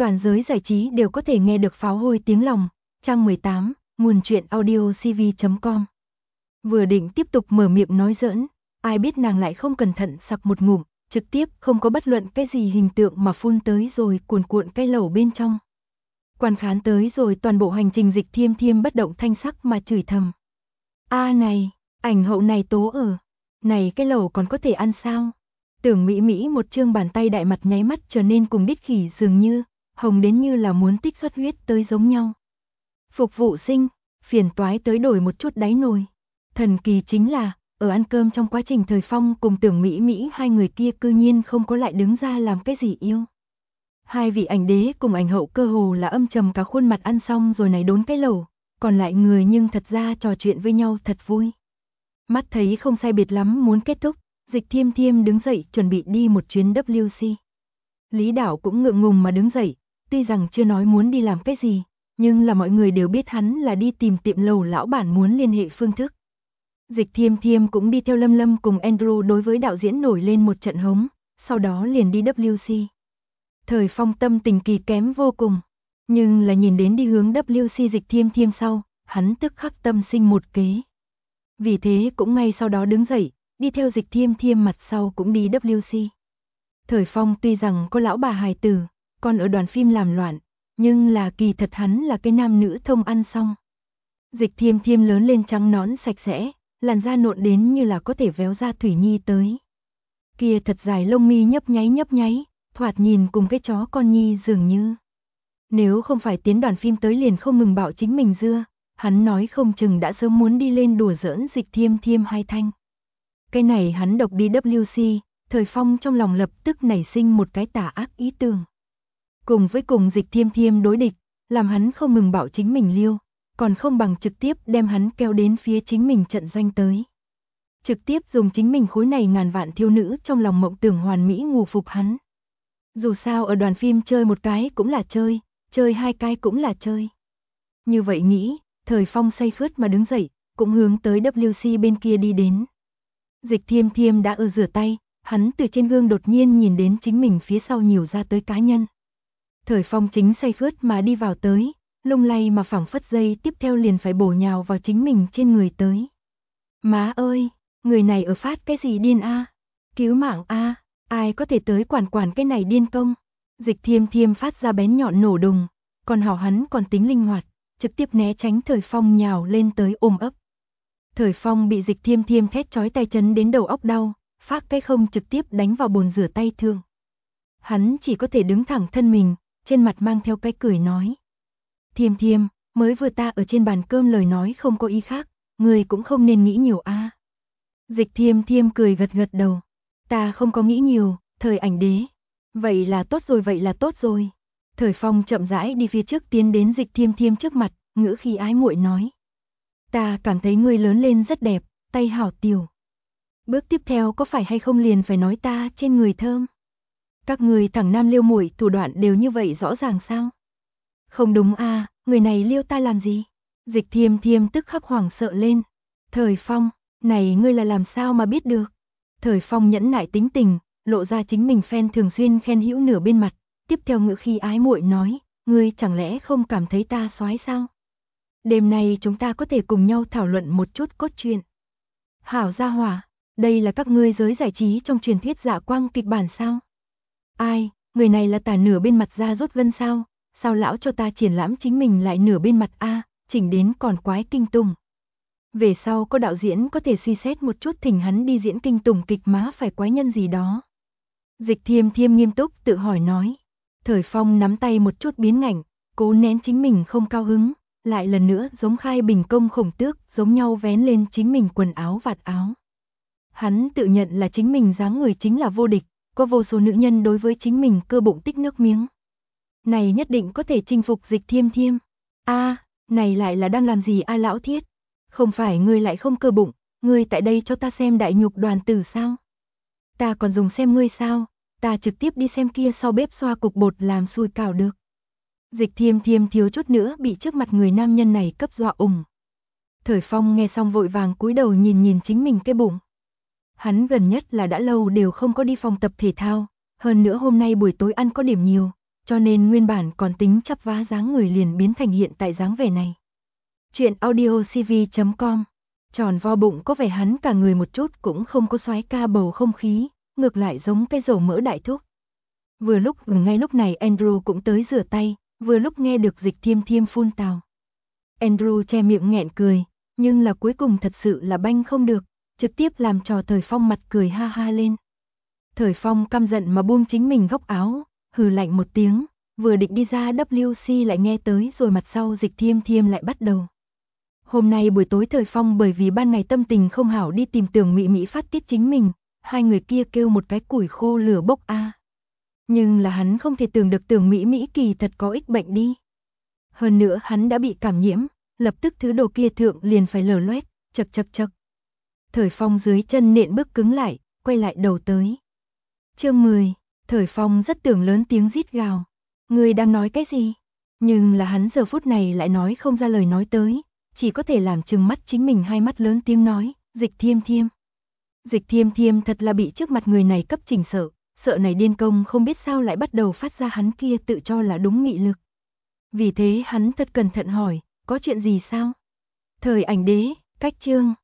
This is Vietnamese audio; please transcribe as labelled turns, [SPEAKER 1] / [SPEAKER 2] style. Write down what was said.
[SPEAKER 1] toàn giới giải trí đều có thể nghe được pháo hôi tiếng lòng. Trang 18, nguồn truyện audiocv.com. Vừa định tiếp tục mở miệng nói giỡn, ai biết nàng lại không cẩn thận sặc một ngụm, trực tiếp không có bất luận cái gì hình tượng mà phun tới rồi cuồn cuộn cái lẩu bên trong. Quan khán tới rồi toàn bộ hành trình Dịch Thiêm Thiêm bất động thanh sắc mà chửi thầm. Này, ảnh hậu này tố ở. Này cái lẩu còn có thể ăn sao? Tưởng Mỹ Mỹ một trương bàn tay đại mặt nháy mắt trở nên cùng đít khỉ dường như, hồng đến như là muốn tích xuất huyết tới giống nhau. Phục vụ sinh, phiền toái tới đổi một chút đáy nồi. Thần kỳ chính là, ở ăn cơm trong quá trình Thời Phong cùng Tưởng Mỹ Mỹ hai người kia cư nhiên không có lại đứng ra làm cái gì yêu. Hai vị ảnh đế cùng ảnh hậu cơ hồ là âm trầm cả khuôn mặt ăn xong rồi này đốn cái lẩu, còn lại người nhưng thật ra trò chuyện với nhau thật vui. Mắt thấy không sai biệt lắm muốn kết thúc, Dịch Thiêm Thiêm đứng dậy chuẩn bị đi một chuyến WC. Lý Đảo cũng ngượng ngùng mà đứng dậy, tuy rằng chưa nói muốn đi làm cái gì, nhưng là mọi người đều biết hắn là đi tìm tiệm lẩu lão bản muốn liên hệ phương thức. Dịch Thiêm Thiêm cũng đi theo Lâm Lâm cùng Andrew đối với đạo diễn nổi lên một trận hống, sau đó liền đi WC. Thời Phong tâm tình kỳ kém vô cùng, nhưng là nhìn đến đi hướng WC Dịch Thiêm Thiêm sau, hắn tức khắc tâm sinh một kế. Vì thế cũng ngay sau đó đứng dậy, đi theo Dịch Thiêm Thiêm mặt sau cũng đi WC. Thời Phong tuy rằng có lão bà hài tử, còn ở đoàn phim làm loạn, nhưng là kỳ thật hắn là cái nam nữ thông ăn xong. Dịch Thiêm Thiêm lớn lên trắng nõn sạch sẽ, làn da nộn đến như là có thể véo ra thủy nhi tới. Kia thật dài lông mi nhấp nháy, thoạt nhìn cùng cái chó con nhi dường như. Nếu không phải tiến đoàn phim tới liền không ngừng bảo chính mình dưa, hắn nói không chừng đã sớm muốn đi lên đùa giỡn Dịch Thiêm Thiêm hai thanh. Cái này hắn độc đi WC, Thời Phong trong lòng lập tức nảy sinh một cái tà ác ý tưởng. Cùng với cùng Dịch Thiêm Thiêm đối địch, làm hắn không ngừng bảo chính mình liêu, còn không bằng trực tiếp đem hắn kéo đến phía chính mình trận doanh tới. Trực tiếp dùng chính mình khối này ngàn vạn thiếu nữ trong lòng mộng tưởng hoàn mỹ ngủ phục hắn. Dù sao ở đoàn phim chơi một cái cũng là chơi hai cái cũng là chơi. Như vậy nghĩ, Thời Phong say khướt mà đứng dậy, cũng hướng tới WC bên kia đi đến. Dịch Thiêm Thiêm đã ở rửa tay, hắn từ trên gương đột nhiên nhìn đến chính mình phía sau nhiều ra tới cá nhân. Thời Phong chính say khướt mà đi vào tới, lung lay mà phảng phất dây tiếp theo liền phải bổ nhào vào chính mình trên người tới. Má ơi, người này ở phát cái gì điên a? Cứu mạng a, ai có thể tới quản cái này điên công? Dịch Thiêm Thiêm phát ra bén nhọn nổ đùng, còn hảo hắn còn tính linh hoạt, trực tiếp né tránh Thời Phong nhào lên tới ôm ấp. Thời Phong bị Dịch Thiêm Thiêm thét chói tai chấn đến đầu óc đau, phát cái không trực tiếp đánh vào bồn rửa tay thương. Hắn chỉ có thể đứng thẳng thân mình, trên mặt mang theo cái cười nói. Thiêm Thiêm, mới vừa ta ở trên bàn cơm lời nói không có ý khác, người cũng không nên nghĩ nhiều a. Dịch Thiêm Thiêm cười gật đầu. Ta không có nghĩ nhiều, Thời ảnh đế. Vậy là tốt rồi. Thời Phong chậm rãi đi phía trước tiến đến Dịch Thiêm Thiêm trước mặt, ngữ khí ái muội nói. Ta cảm thấy ngươi lớn lên rất đẹp, tay hảo tiểu. Bước tiếp theo có phải hay không liền phải nói ta trên người thơm? Các người thẳng nam liêu muội thủ đoạn đều như vậy rõ ràng sao? Không đúng a, người này liêu ta làm gì? Dịch Thiêm Thiêm tức khắc hoảng sợ lên. Thời Phong, này ngươi là làm sao mà biết được? Thời Phong nhẫn nại tính tình, lộ ra chính mình fan thường xuyên khen hữu nửa bên mặt, tiếp theo ngữ khi ái muội nói, ngươi chẳng lẽ không cảm thấy ta soái sao? Đêm nay chúng ta có thể cùng nhau thảo luận một chút cốt truyện. Hảo gia hỏa, đây là các ngươi giới giải trí trong truyền thuyết Dạ Quang kịch bản sao? Ai, người này là tả nửa bên mặt ra rút gân sao? Sao lão cho ta triển lãm chính mình lại nửa bên mặt a, chỉnh đến còn quái kinh tùng. Về sau có đạo diễn có thể suy xét một chút thỉnh hắn đi diễn kinh tùng kịch má phải quái nhân gì đó. Dịch Thiêm Thiêm nghiêm túc tự hỏi nói. Thời Phong nắm tay một chút biến ngảnh, cố nén chính mình không cao hứng, lại lần nữa giống khai bình công khổng tước giống nhau vén lên chính mình quần áo vạt áo. Hắn tự nhận là chính mình dáng người chính là vô địch, có vô số nữ nhân đối với chính mình cơ bụng tích nước miếng. Này nhất định có thể chinh phục Dịch Thiêm Thiêm. Này lại là đang làm gì a lão thiết? Không phải ngươi lại không cơ bụng, ngươi tại đây cho ta xem đại nhục đoàn tử sao? Ta còn dùng xem ngươi sao? Ta trực tiếp đi xem kia sau bếp xoa cục bột làm xùi cảo được. Dịch Thiêm Thiêm thiếu chút nữa bị trước mặt người nam nhân này cấp dọa ủng. Thời Phong nghe xong vội vàng cúi đầu nhìn chính mình cái bụng. Hắn gần nhất là đã lâu đều không có đi phòng tập thể thao, hơn nữa hôm nay buổi tối ăn có điểm nhiều, cho nên nguyên bản còn tính chắp vá dáng người liền biến thành hiện tại dáng vẻ này. Chuyện audio cv.com. Tròn vo bụng có vẻ hắn cả người một chút cũng không có soái ca bầu không khí, ngược lại giống cái dầu mỡ đại thúc. Ngay lúc này Andrew cũng tới rửa tay, vừa lúc nghe được Dịch Thiêm Thiêm phun tào. Andrew che miệng nghẹn cười, nhưng là cuối cùng thật sự là banh không được, trực tiếp làm trò Thời Phong mặt cười ha ha lên. Thời Phong căm giận mà buông chính mình góc áo, hừ lạnh một tiếng, vừa định đi ra WC lại nghe tới rồi mặt sau Dịch Thiêm Thiêm lại bắt đầu. Hôm nay buổi tối Thời Phong bởi vì ban ngày tâm tình không hảo đi tìm Tưởng Mỹ Mỹ phát tiết chính mình, hai người kia kêu một cái củi khô lửa bốc a. Nhưng là hắn không thể tưởng được Tưởng Mỹ Mỹ kỳ thật có ích bệnh đi. Hơn nữa hắn đã bị cảm nhiễm, lập tức thứ đồ kia thượng liền phải lở loét, chật. Thời Phong dưới chân nện bước cứng lại, quay lại đầu tới. Chương 10, Thời Phong rất tưởng lớn tiếng rít gào. Người đang nói cái gì? Nhưng là hắn giờ phút này lại nói không ra lời nói tới, chỉ có thể làm trừng mắt chính mình hai mắt lớn tiếng nói, Dịch Thiêm Thiêm. Dịch Thiêm Thiêm thật là bị trước mặt người này cấp chỉnh sợ này điên công không biết sao lại bắt đầu phát ra hắn kia tự cho là đúng nghị lực. Vì thế hắn thật cẩn thận hỏi, có chuyện gì sao? Thời Ảnh Đế, cách chương.